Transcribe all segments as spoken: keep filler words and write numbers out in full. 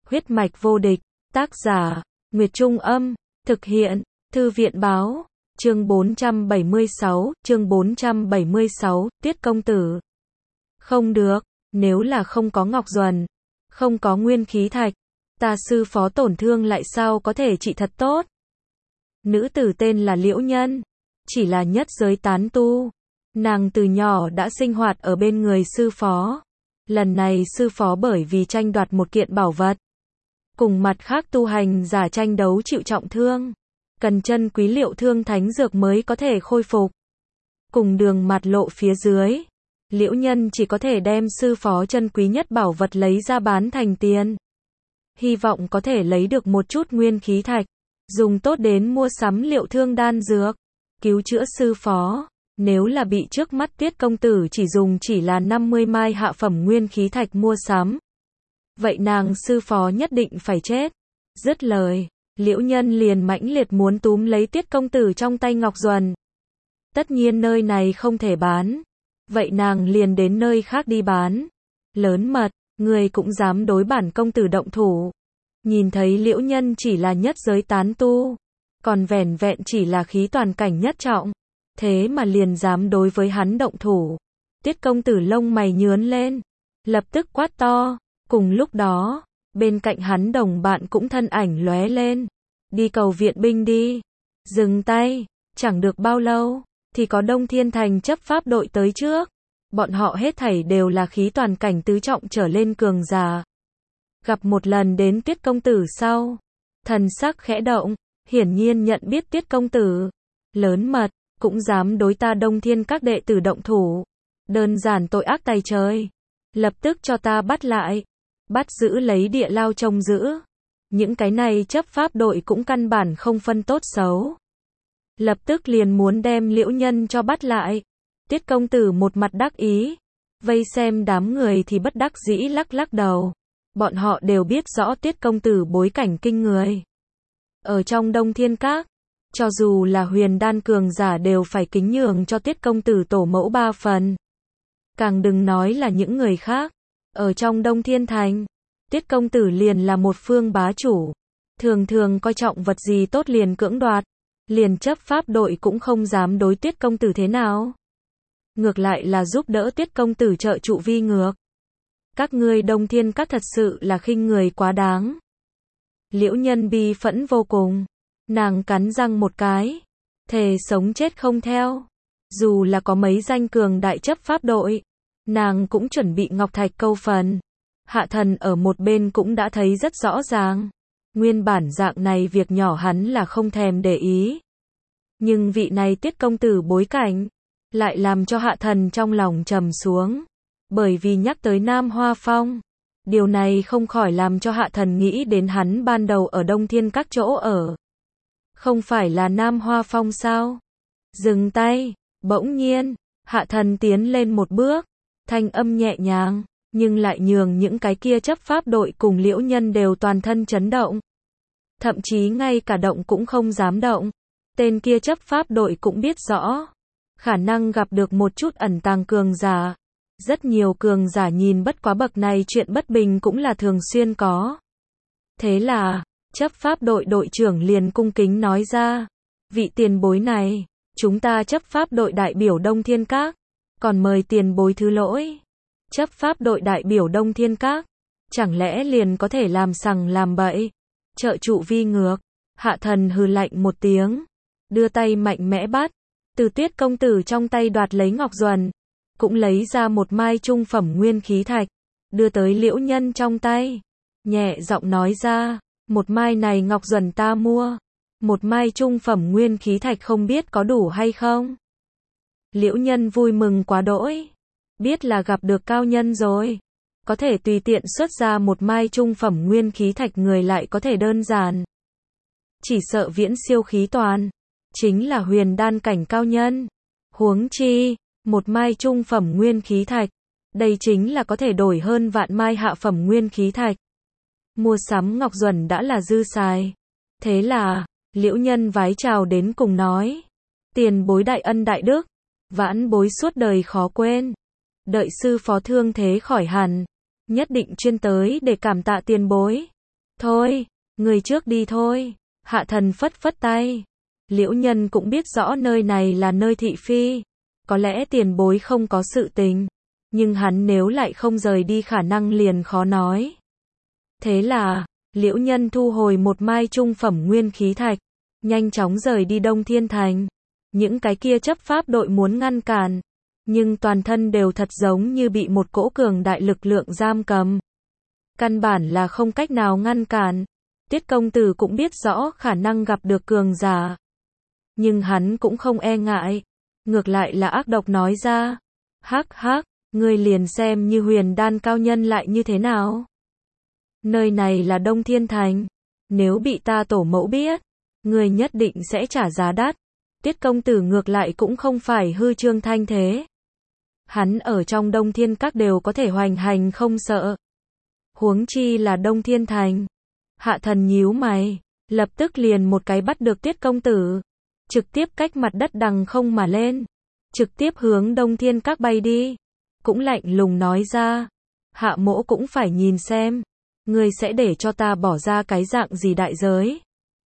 Huyết mạch vô địch, tác giả, Nguyệt Trung Âm, thực hiện, Thư viện Báo, chương bốn trăm bảy mươi sáu, chương bốn trăm bảy mươi sáu, Tiết công tử. Không được, nếu là không có Ngọc Duần, không có nguyên khí thạch, ta sư phó tổn thương lại sao có thể trị thật tốt. Nữ tử tên là Liễu Nhân, chỉ là nhất giới tán tu. Nàng từ nhỏ đã sinh hoạt ở bên người sư phó. Lần này sư phó bởi vì tranh đoạt một kiện bảo vật, cùng mặt khác tu hành giả tranh đấu chịu trọng thương, cần chân quý liệu thương thánh dược mới có thể khôi phục. Cùng đường mặt lộ phía dưới, Liễu Nhân chỉ có thể đem sư phó chân quý nhất bảo vật lấy ra bán thành tiền. Hy vọng có thể lấy được một chút nguyên khí thạch, dùng tốt đến mua sắm liệu thương đan dược, cứu chữa sư phó. Nếu là bị trước mắt Tiết công tử chỉ dùng chỉ là năm mươi mai hạ phẩm nguyên khí thạch mua sắm, vậy nàng sư phó nhất định phải chết. Dứt lời, Liễu Nhân liền mãnh liệt muốn túm lấy Tiết công tử trong tay Ngọc Duần. Tất nhiên nơi này không thể bán, vậy nàng liền đến nơi khác đi bán. Lớn mật, người cũng dám đối bản công tử động thủ. Nhìn thấy Liễu Nhân chỉ là nhất giới tán tu, còn vẻn vẹn chỉ là khí toàn cảnh nhất trọng, thế mà liền dám đối với hắn động thủ. Tiết công tử lông mày nhướng lên, lập tức quát to. Cùng lúc đó, bên cạnh hắn đồng bạn cũng thân ảnh lóe lên. Đi cầu viện binh đi. Dừng tay. Chẳng được bao lâu, thì có Đông Thiên Thành chấp pháp đội tới trước. Bọn họ hết thảy đều là khí toàn cảnh tứ trọng trở lên cường giả. Gặp một lần đến Tiết công tử sau, thần sắc khẽ động, hiển nhiên nhận biết Tiết công tử. Lớn mật, cũng dám đối ta Đông Thiên các đệ tử động thủ. Đơn giản tội ác tày trời. Lập tức cho ta bắt lại. Bắt giữ lấy địa lao trông giữ. Những cái này chấp pháp đội cũng căn bản không phân tốt xấu. Lập tức liền muốn đem Liễu Nhân cho bắt lại. Tiết công tử một mặt đắc ý. Vây xem đám người thì bất đắc dĩ lắc lắc đầu. Bọn họ đều biết rõ Tiết công tử bối cảnh kinh người. Ở trong Đông Thiên Các, cho dù là huyền đan cường giả đều phải kính nhường cho Tiết công tử tổ mẫu ba phần. Càng đừng nói là những người khác. Ở trong Đông Thiên Thành, Tiết công tử liền là một phương bá chủ. Thường thường coi trọng vật gì tốt liền cưỡng đoạt. Liền chấp pháp đội cũng không dám đối Tiết công tử thế nào. Ngược lại là giúp đỡ Tiết công tử trợ trụ vi ngược. Các ngươi Đông Thiên Các thật sự là khinh người quá đáng. Liễu Nhân bi phẫn vô cùng. Nàng cắn răng một cái, thề sống chết không theo. Dù là có mấy danh cường đại chấp pháp đội, nàng cũng chuẩn bị ngọc thạch câu phần. Hạ thần ở một bên cũng đã thấy rất rõ ràng. Nguyên bản dạng này việc nhỏ hắn là không thèm để ý. Nhưng vị này Tiết công tử bối cảnh, lại làm cho hạ thần trong lòng trầm xuống. Bởi vì nhắc tới Nam Hoa Phong, điều này không khỏi làm cho hạ thần nghĩ đến hắn ban đầu ở Đông Thiên Các chỗ ở. Không phải là Nam Hoa Phong sao? Dừng tay. Bỗng nhiên, hạ thần tiến lên một bước, thanh âm nhẹ nhàng, nhưng lại nhường những cái kia chấp pháp đội cùng Liễu Nhân đều toàn thân chấn động. Thậm chí ngay cả động cũng không dám động. Tên kia chấp pháp đội cũng biết rõ, khả năng gặp được một chút ẩn tàng cường giả. Rất nhiều cường giả nhìn bất quá bậc này chuyện bất bình cũng là thường xuyên có. Thế là, chấp pháp đội đội trưởng liền cung kính nói ra, vị tiền bối này, chúng ta chấp pháp đội đại biểu Đông Thiên Các, còn mời tiền bối thứ lỗi. Chấp pháp đội đại biểu Đông Thiên Các, chẳng lẽ liền có thể làm sằng làm bậy, trợ trụ vi ngược. Hạ thần hừ lạnh một tiếng, đưa tay mạnh mẽ bắt, từ Tiết công tử trong tay đoạt lấy Ngọc Duần, cũng lấy ra một mai trung phẩm nguyên khí thạch, đưa tới Liễu Nhân trong tay, nhẹ giọng nói ra, một mai này Ngọc Duần ta mua, một mai trung phẩm nguyên khí thạch không biết có đủ hay không. Liễu Nhân vui mừng quá đỗi, biết là gặp được cao nhân rồi, có thể tùy tiện xuất ra một mai trung phẩm nguyên khí thạch người lại có thể đơn giản. Chỉ sợ viễn siêu khí toàn, chính là huyền đan cảnh cao nhân. Huống chi, một mai trung phẩm nguyên khí thạch, đây chính là có thể đổi hơn vạn mai hạ phẩm nguyên khí thạch. Mua sắm Ngọc Duần đã là dư xài. Thế là, Liễu Nhân vái chào đến cùng nói, tiền bối đại ân đại đức, vãn bối suốt đời khó quên. Đợi sư phó thương thế khỏi hẳn, nhất định chuyên tới để cảm tạ tiền bối. Thôi, người trước đi thôi. Hạ thần phất phất tay. Liễu Nhân cũng biết rõ nơi này là nơi thị phi. Có lẽ tiền bối không có sự tình. Nhưng hắn nếu lại không rời đi khả năng liền khó nói. Thế là, Liễu Nhân thu hồi một mai trung phẩm nguyên khí thạch. Nhanh chóng rời đi Đông Thiên Thành. Những cái kia chấp pháp đội muốn ngăn cản. Nhưng toàn thân đều thật giống như bị một cỗ cường đại lực lượng giam cầm. Căn bản là không cách nào ngăn cản. Tiết công tử cũng biết rõ khả năng gặp được cường giả. Nhưng hắn cũng không e ngại. Ngược lại là ác độc nói ra. Hắc hắc, ngươi liền xem như huyền đan cao nhân lại như thế nào. Nơi này là Đông Thiên Thành. Nếu bị ta tổ mẫu biết, ngươi nhất định sẽ trả giá đắt. Tiết công tử ngược lại cũng không phải hư trương thanh thế. Hắn ở trong Đông Thiên Các đều có thể hoành hành không sợ. Huống chi là Đông Thiên Thành. Hạ thần nhíu mày, lập tức liền một cái bắt được Tiết công tử. Trực tiếp cách mặt đất đằng không mà lên. Trực tiếp hướng Đông Thiên Các bay đi. Cũng lạnh lùng nói ra. Hạ mỗ cũng phải nhìn xem. Ngươi sẽ để cho ta bỏ ra cái dạng gì đại giới.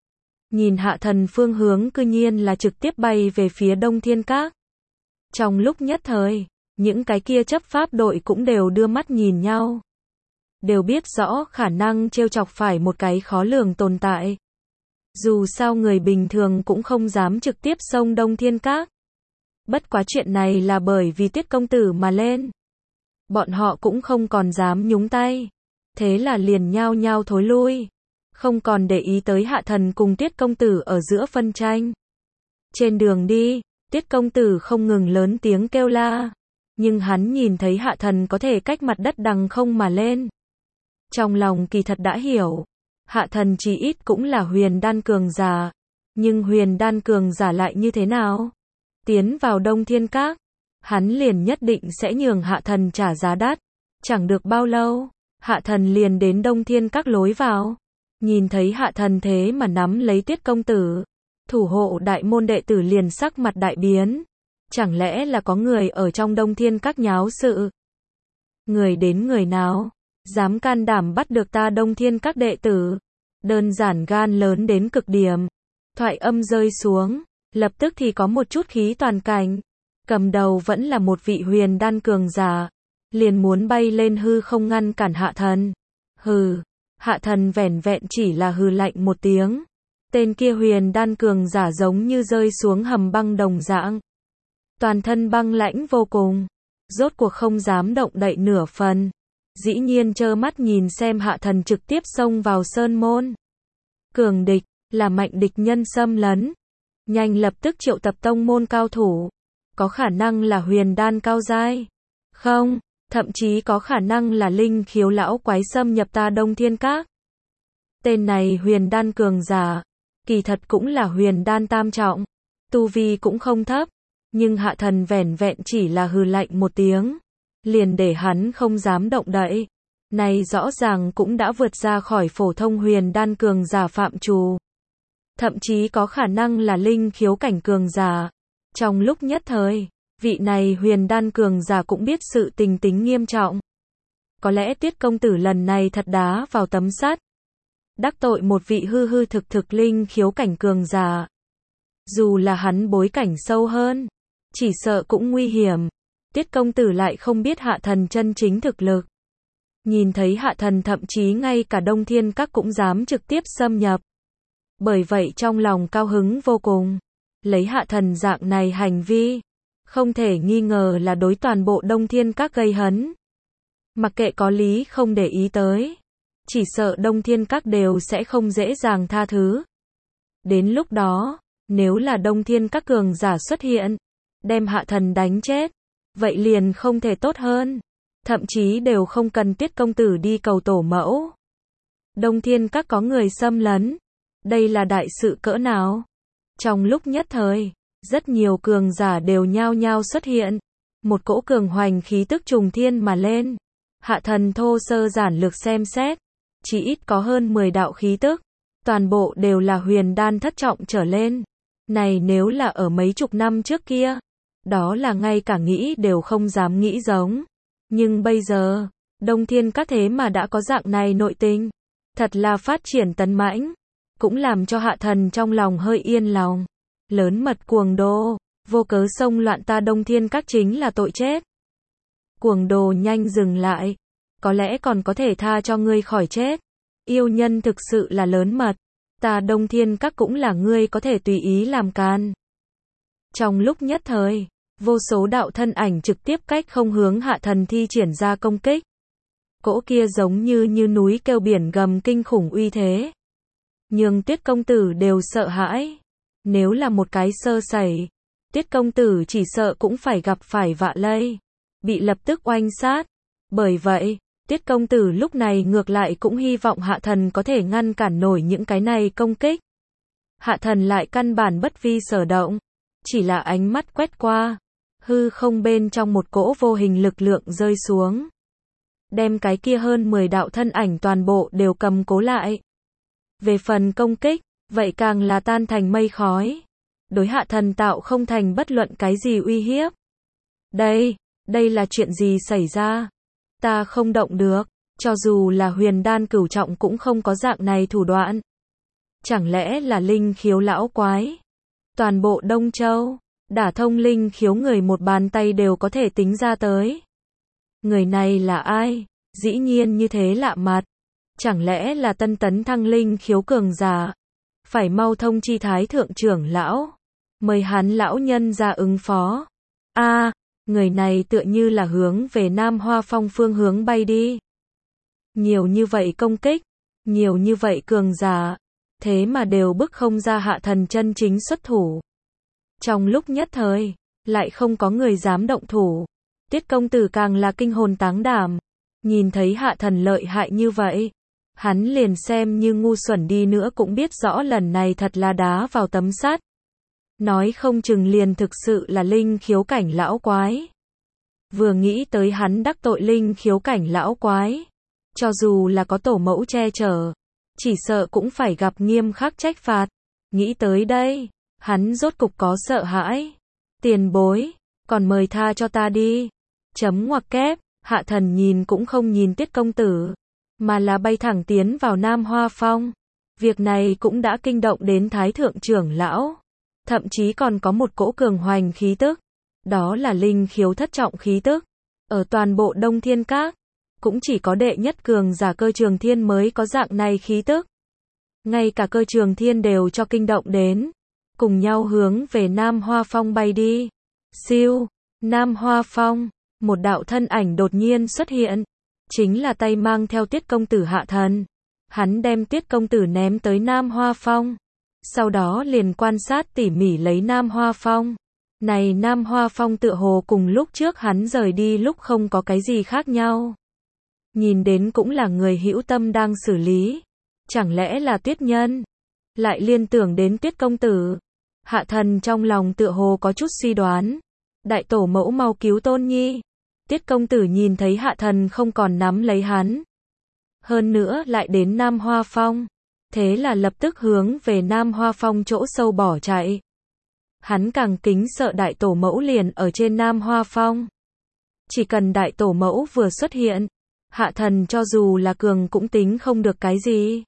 Nhìn hạ thần phương hướng cư nhiên là trực tiếp bay về phía Đông Thiên Các. Trong lúc nhất thời, những cái kia chấp pháp đội cũng đều đưa mắt nhìn nhau. Đều biết rõ khả năng trêu chọc phải một cái khó lường tồn tại. Dù sao người bình thường cũng không dám trực tiếp xông Đông Thiên Các. Bất quá chuyện này là bởi vì Tiết công tử mà lên. Bọn họ cũng không còn dám nhúng tay. Thế là liền nhao nhao thối lui. Không còn để ý tới hạ thần cùng Tiết công tử ở giữa phân tranh. Trên đường đi, Tiết công tử không ngừng lớn tiếng kêu la. Nhưng hắn nhìn thấy hạ thần có thể cách mặt đất đằng không mà lên. Trong lòng kỳ thật đã hiểu. Hạ thần chỉ ít cũng là huyền đan cường giả. Nhưng huyền đan cường giả lại như thế nào? Tiến vào Đông Thiên Các, hắn liền nhất định sẽ nhường hạ thần trả giá đắt. Chẳng được bao lâu, hạ thần liền đến Đông Thiên Các lối vào. Nhìn thấy hạ thần thế mà nắm lấy Tiết công tử. Thủ hộ đại môn đệ tử liền sắc mặt đại biến. Chẳng lẽ là có người ở trong Đông Thiên Các nháo sự? Người đến người nào? Dám can đảm bắt được ta Đông Thiên Các đệ tử. Đơn giản gan lớn đến cực điểm. Thoại âm rơi xuống. Lập tức thì có một chút khí toàn cảnh. Cầm đầu vẫn là một vị huyền đan cường giả. Liền muốn bay lên hư không ngăn cản hạ thần. Hừ. Hạ thần vẻn vẹn chỉ là hừ lạnh một tiếng. Tên kia huyền đan cường giả giống như rơi xuống hầm băng đồng dạng. Toàn thân băng lãnh vô cùng. Rốt cuộc không dám động đậy nửa phần. Dĩ nhiên trơ mắt nhìn xem hạ thần trực tiếp xông vào sơn môn. Cường địch, là mạnh địch nhân xâm lấn. Nhanh lập tức triệu tập tông môn cao thủ. Có khả năng là huyền đan cao giai. Không, thậm chí có khả năng là linh khiếu lão quái xâm nhập ta Đông Thiên Các. Tên này huyền đan cường giả. Kỳ thật cũng là huyền đan tam trọng. Tu vi cũng không thấp. Nhưng hạ thần vẻn vẹn chỉ là hừ lạnh một tiếng. Liền để hắn không dám động đậy. Này rõ ràng cũng đã vượt ra khỏi phổ thông huyền đan cường giả phạm trù. Thậm chí có khả năng là linh khiếu cảnh cường giả. Trong lúc nhất thời, vị này huyền đan cường giả cũng biết sự tình tính nghiêm trọng. Có lẽ Tiết công tử lần này thật đá vào tấm sắt. Đắc tội một vị hư hư thực thực linh khiếu cảnh cường giả. Dù là hắn bối cảnh sâu hơn, chỉ sợ cũng nguy hiểm. Tiết công tử lại không biết hạ thần chân chính thực lực. Nhìn thấy hạ thần thậm chí ngay cả Đông Thiên Các cũng dám trực tiếp xâm nhập. Bởi vậy trong lòng cao hứng vô cùng. Lấy hạ thần dạng này hành vi, không thể nghi ngờ là đối toàn bộ Đông Thiên Các gây hấn. Mặc kệ có lý không để ý tới. Chỉ sợ Đông Thiên Các đều sẽ không dễ dàng tha thứ. Đến lúc đó, nếu là Đông Thiên Các cường giả xuất hiện, đem hạ thần đánh chết, vậy liền không thể tốt hơn. Thậm chí đều không cần Tiết công tử đi cầu tổ mẫu. Đông Thiên Các có người xâm lấn. Đây là đại sự cỡ nào? Trong lúc nhất thời, rất nhiều cường giả đều nhao nhao xuất hiện. Một cỗ cường hoành khí tức trùng thiên mà lên. Hạ thần thô sơ giản lược xem xét. Chỉ ít có hơn mười đạo khí tức. Toàn bộ đều là huyền đan thất trọng trở lên. Này nếu là ở mấy chục năm trước kia, đó là ngay cả nghĩ đều không dám nghĩ giống. Nhưng bây giờ, Đông Thiên Các thế mà đã có dạng này nội tình. Thật là phát triển tấn mãnh, cũng làm cho Hạ Thần trong lòng hơi yên lòng. Lớn mật cuồng đồ, vô cớ xông loạn ta Đông Thiên Các chính là tội chết. Cuồng đồ nhanh dừng lại, có lẽ còn có thể tha cho ngươi khỏi chết. Yêu nhân thực sự là lớn mật, ta Đông Thiên Các cũng là ngươi có thể tùy ý làm can. Trong lúc nhất thời, vô số đạo thân ảnh trực tiếp cách không hướng Hạ Thần thi triển ra công kích. Cỗ kia giống như như núi kêu biển gầm kinh khủng uy thế. Nhưng Tiết công tử đều sợ hãi. Nếu là một cái sơ sẩy, Tiết công tử chỉ sợ cũng phải gặp phải vạ lây, bị lập tức oanh sát. Bởi vậy, Tiết công tử lúc này ngược lại cũng hy vọng Hạ Thần có thể ngăn cản nổi những cái này công kích. Hạ Thần lại căn bản bất vi sở động, chỉ là ánh mắt quét qua, hư không bên trong một cỗ vô hình lực lượng rơi xuống, đem cái kia hơn mười đạo thân ảnh toàn bộ đều cầm cố lại. Về phần công kích, vậy càng là tan thành mây khói, đối Hạ Thần tạo không thành bất luận cái gì uy hiếp. Đây, đây là chuyện gì xảy ra? Ta không động được, cho dù là huyền đan cửu trọng cũng không có dạng này thủ đoạn. Chẳng lẽ là linh khiếu lão quái? Toàn bộ Đông Châu, đả thông linh khiếu người một bàn tay đều có thể tính ra tới. Người này là ai? Dĩ nhiên như thế lạ mặt. Chẳng lẽ là tân tấn thăng linh khiếu cường giả? Phải mau thông chi thái thượng trưởng lão, mời hắn lão nhân ra ứng phó. A, à, người này tựa như là hướng về Nam Hoa Phong phương hướng bay đi. Nhiều như vậy công kích, nhiều như vậy cường giả, thế mà đều bức không ra Hạ Thần chân chính xuất thủ. Trong lúc nhất thời, lại không có người dám động thủ. Tiết công tử càng là kinh hồn táng đảm, nhìn thấy Hạ Thần lợi hại như vậy, hắn liền xem như ngu xuẩn đi nữa cũng biết rõ lần này thật là đá vào tấm sắt. Nói không chừng liền thực sự là linh khiếu cảnh lão quái. Vừa nghĩ tới hắn đắc tội linh khiếu cảnh lão quái, cho dù là có tổ mẫu che chở, chỉ sợ cũng phải gặp nghiêm khắc trách phạt. Nghĩ tới đây, hắn rốt cục có sợ hãi. Tiền bối, còn mời tha cho ta đi. Chấm ngoặc kép, Hạ Thần nhìn cũng không nhìn Tiết công tử, mà là bay thẳng tiến vào Nam Hoa Phong. Việc này cũng đã kinh động đến thái thượng trưởng lão, thậm chí còn có một cỗ cường hoành khí tức, đó là linh khiếu thất trọng khí tức. Ở toàn bộ Đông Thiên Các, cũng chỉ có đệ nhất cường giả Cơ Trường Thiên mới có dạng này khí tức. Ngay cả Cơ Trường Thiên đều cho kinh động đến, cùng nhau hướng về Nam Hoa Phong bay đi. Siêu, Nam Hoa Phong, một đạo thân ảnh đột nhiên xuất hiện, chính là tay mang theo Tiết công tử Hạ Thần. Hắn đem Tiết công tử ném tới Nam Hoa Phong, sau đó liền quan sát tỉ mỉ lấy Nam Hoa Phong. Này Nam Hoa Phong tựa hồ cùng lúc trước hắn rời đi lúc không có cái gì khác nhau. Nhìn đến cũng là người hữu tâm đang xử lý. Chẳng lẽ là Tiết nhân? Lại liên tưởng đến Tiết công tử. Hạ Thần trong lòng tựa hồ có chút suy đoán. Đại tổ mẫu mau cứu Tôn Nhi. Tiết công tử nhìn thấy Hạ Thần không còn nắm lấy hắn, hơn nữa lại đến Nam Hoa Phong, thế là lập tức hướng về Nam Hoa Phong chỗ sâu bỏ chạy. Hắn càng kính sợ đại tổ mẫu liền ở trên Nam Hoa Phong. Chỉ cần đại tổ mẫu vừa xuất hiện, Hạ Thần cho dù là cường cũng tính không được cái gì.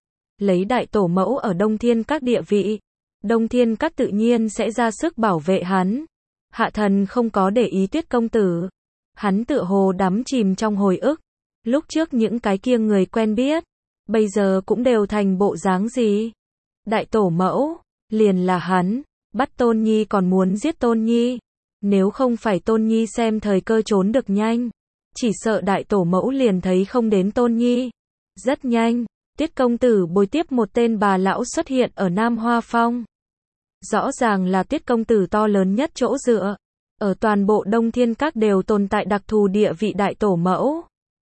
Lấy đại tổ mẫu ở Đông Thiên Các địa vị, Đông Thiên Các tự nhiên sẽ ra sức bảo vệ hắn. Hạ Thần không có để ý Tiết công tử. Hắn tựa hồ đắm chìm trong hồi ức, lúc trước những cái kia người quen biết, bây giờ cũng đều thành bộ dáng gì. Đại tổ mẫu, liền là hắn, bắt Tôn Nhi còn muốn giết Tôn Nhi. Nếu không phải Tôn Nhi xem thời cơ trốn được nhanh, chỉ sợ đại tổ mẫu liền thấy không đến Tôn Nhi. Rất nhanh, Tiết công tử bồi tiếp một tên bà lão xuất hiện ở Nam Hoa Phong. Rõ ràng là Tiết công tử to lớn nhất chỗ dựa. Ở toàn bộ Đông Thiên Các đều tồn tại đặc thù địa vị đại tổ mẫu.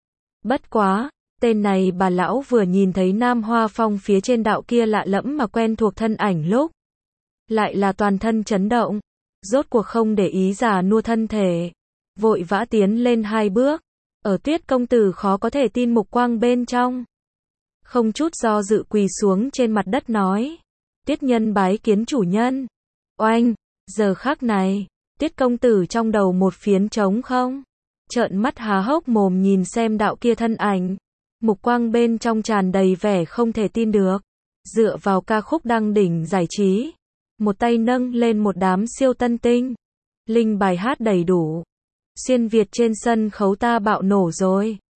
Bất quá, tên này bà lão vừa nhìn thấy Nam Hoa Phong phía trên đạo kia lạ lẫm mà quen thuộc thân ảnh lúc, lại là toàn thân chấn động, rốt cuộc không để ý già nua thân thể, vội vã tiến lên hai bước, ở Tiết công tử khó có thể tin mục quang bên trong. Không chút do dự quỳ xuống trên mặt đất nói, Tiết nhân bái kiến chủ nhân. Oanh, giờ khắc này, Tiết công tử trong đầu một phiến trống không, trợn mắt há hốc mồm nhìn xem đạo kia thân ảnh. Mục quang bên trong tràn đầy vẻ không thể tin được. Dựa vào ca khúc đăng đỉnh giải trí, một tay nâng lên một đám siêu tân tinh. Linh bài hát đầy đủ. Xuyên Việt trên sân khấu ta bạo nổ rồi.